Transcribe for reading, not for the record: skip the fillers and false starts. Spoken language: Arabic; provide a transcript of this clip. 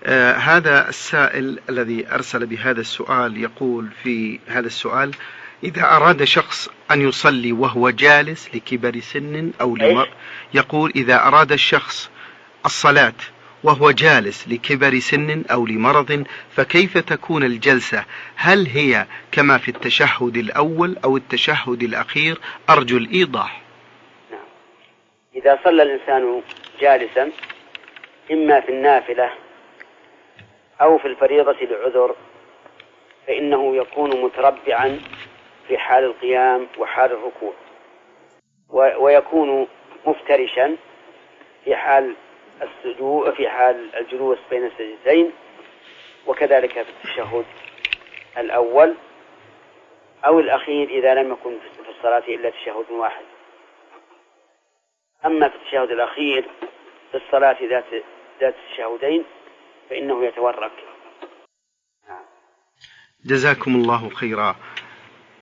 هذا السائل الذي أرسل بهذا السؤال يقول في هذا السؤال: إذا أراد شخص أن يصلي وهو جالس لكبر سن أو يقول إذا أراد الشخص الصلاة وهو جالس لكبر سن أو لمرض فكيف تكون الجلسة؟ هل هي كما في التشهد الأول أو التشهد الأخير؟ أرجو الإيضاح. نعم. إذا صلى الإنسان جالسا إما في النافلة أو في الفريضة لعذر فإنه يكون متربعا في حال القيام وحال الركوع، ويكون مفترشا في حال في حال الجلوس بين السجدتين، وكذلك في التشهد الأول أو الأخير إذا لم يكن في الصلاة إلا تشهد واحد. أما في التشهد الأخير في الصلاة ذات التشهدين فإنه يتورك. جزاكم الله خيرا.